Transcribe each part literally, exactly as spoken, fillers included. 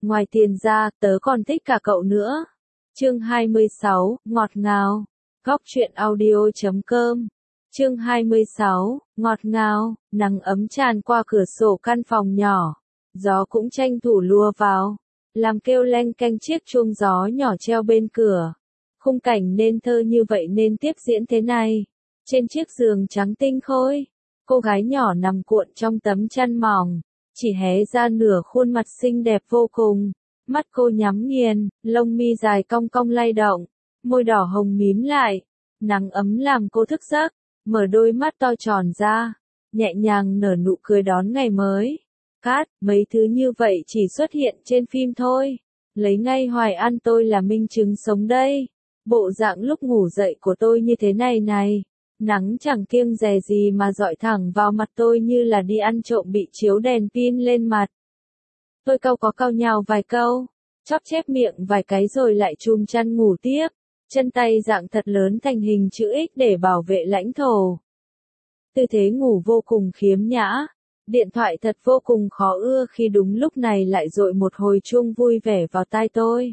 ngoài tiền ra, tớ còn thích cả cậu nữa. Chương hai mươi sáu, ngọt ngào. Góc truyện audio chấm com. Chương hai mươi sáu, ngọt ngào, nắng ấm tràn qua cửa sổ căn phòng nhỏ. Gió cũng tranh thủ lùa vào, làm kêu leng keng chiếc chuông gió nhỏ treo bên cửa. Khung cảnh nên thơ như vậy nên tiếp diễn thế này. Trên chiếc giường trắng tinh khôi, cô gái nhỏ nằm cuộn trong tấm chăn mỏng, chỉ hé ra nửa khuôn mặt xinh đẹp vô cùng. Mắt cô nhắm nghiền, lông mi dài cong cong lay động, môi đỏ hồng mím lại. Nắng ấm làm cô thức giấc, mở đôi mắt to tròn ra, nhẹ nhàng nở nụ cười đón ngày mới. Cát, mấy thứ như vậy chỉ xuất hiện trên phim thôi. Lấy ngay Hoài An tôi là minh chứng sống đây. Bộ dạng lúc ngủ dậy của tôi như thế này này. Nắng chẳng kiêng dè gì mà dọi thẳng vào mặt tôi như là đi ăn trộm bị chiếu đèn pin lên mặt. Tôi cau có cau nhào vài câu, chóp chép miệng vài cái rồi lại chùm chăn ngủ tiếp. Chân tay dạng thật lớn thành hình chữ X để bảo vệ lãnh thổ. Tư thế ngủ vô cùng khiếm nhã. Điện thoại thật vô cùng khó ưa khi đúng lúc này lại dội một hồi chuông vui vẻ vào tai tôi.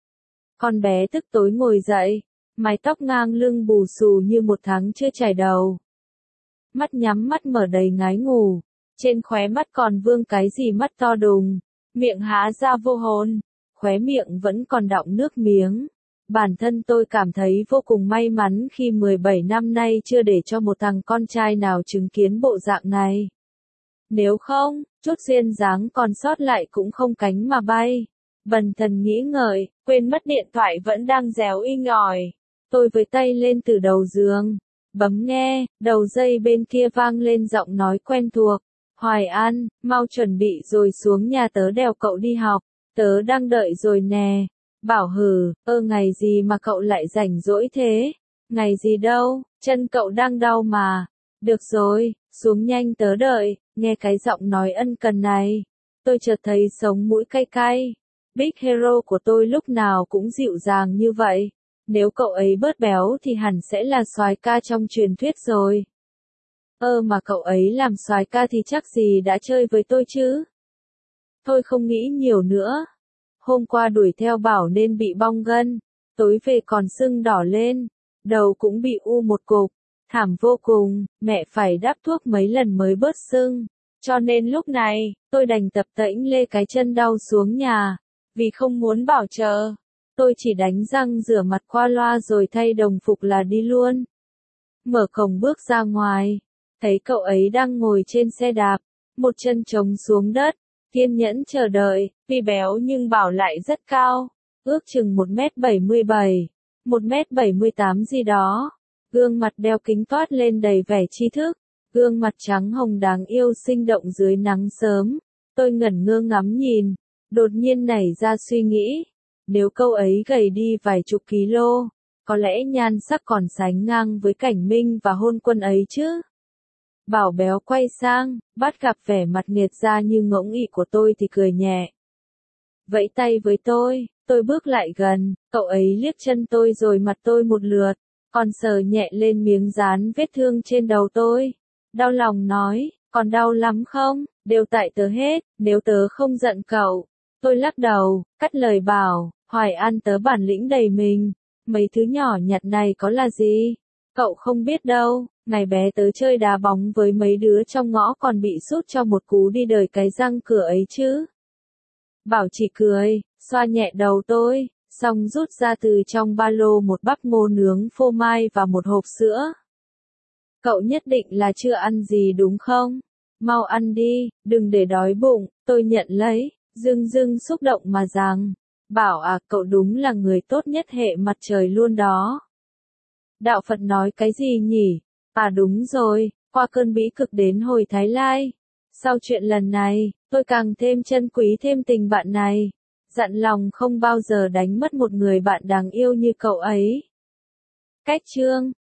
Con bé tức tối ngồi dậy, mái tóc ngang lưng bù xù như một tháng chưa chải đầu. Mắt nhắm mắt mở đầy ngái ngủ, trên khóe mắt còn vương cái gì mắt to đùng, miệng há ra vô hồn, khóe miệng vẫn còn đọng nước miếng. Bản thân tôi cảm thấy vô cùng may mắn khi mười bảy năm nay chưa để cho một thằng con trai nào chứng kiến bộ dạng này. Nếu không, chút duyên dáng còn sót lại cũng không cánh mà bay. Bần thần nghĩ ngợi, quên mất điện thoại vẫn đang réo inh ỏi. Tôi với tay lên từ đầu giường, bấm nghe, đầu dây bên kia vang lên giọng nói quen thuộc. Hoài An, mau chuẩn bị rồi xuống nhà tớ đèo cậu đi học, tớ đang đợi rồi nè. Bảo hừ, ơ ngày gì mà cậu lại rảnh rỗi thế? Ngày gì đâu, chân cậu đang đau mà. Được rồi, xuống nhanh tớ đợi. Nghe cái giọng nói ân cần này, tôi chợt thấy sống mũi cay cay. Big Hero của tôi lúc nào cũng dịu dàng như vậy. Nếu cậu ấy bớt béo thì hẳn sẽ là soái ca trong truyền thuyết rồi. Ơ mà cậu ấy làm soái ca thì chắc gì đã chơi với tôi chứ. Thôi không nghĩ nhiều nữa. Hôm qua đuổi theo Bảo nên bị bong gân, tối về còn sưng đỏ lên, đầu cũng bị u một cục. Thảm vô cùng, mẹ phải đắp thuốc mấy lần mới bớt sưng. Cho nên lúc này, tôi đành tập tễnh lê cái chân đau xuống nhà. Vì không muốn Bảo chờ, tôi chỉ đánh răng rửa mặt qua loa rồi thay đồng phục là đi luôn. Mở cổng bước ra ngoài, thấy cậu ấy đang ngồi trên xe đạp, một chân trống xuống đất, kiên nhẫn chờ đợi. Vì béo nhưng Bảo lại rất cao, ước chừng một mét bảy mươi bảy, một mét bảy mươi tám gì đó. Gương mặt đeo kính toát lên đầy vẻ tri thức, gương mặt trắng hồng đáng yêu sinh động dưới nắng sớm. Tôi ngẩn ngơ ngắm nhìn, đột nhiên nảy ra suy nghĩ, nếu câu ấy gầy đi vài chục kilo, có lẽ nhan sắc còn sánh ngang với Cảnh Minh và Hôn Quân ấy chứ. Bảo béo quay sang, bắt gặp vẻ mặt nghiệt ra như ngỗng ị của tôi thì cười nhẹ. Vẫy tay với tôi, tôi bước lại gần, cậu ấy liếc chân tôi rồi mặt tôi một lượt. Còn sờ nhẹ lên miếng dán vết thương trên đầu tôi. Đau lòng nói, còn đau lắm không? Đều tại tớ hết, nếu tớ không giận cậu. Tôi lắc đầu, cắt lời bảo, Hoài An tớ bản lĩnh đầy mình. Mấy thứ nhỏ nhặt này có là gì? Cậu không biết đâu, ngày bé tớ chơi đá bóng với mấy đứa trong ngõ còn bị sút cho một cú đi đời cái răng cửa ấy chứ. Bảo chỉ cười, xoa nhẹ đầu tôi. Xong rút ra từ trong ba lô một bắp ngô nướng phô mai và một hộp sữa. Cậu nhất định là chưa ăn gì đúng không? Mau ăn đi, đừng để đói bụng. Tôi nhận lấy, dưng dưng xúc động mà rằng, Bảo à, cậu đúng là người tốt nhất hệ mặt trời luôn đó. Đạo Phật nói cái gì nhỉ? À đúng rồi, qua cơn bĩ cực đến hồi Thái Lai. Sau chuyện lần này, tôi càng thêm trân quý thêm tình bạn này. Dặn lòng không bao giờ đánh mất một người bạn đáng yêu như cậu ấy. Cách chương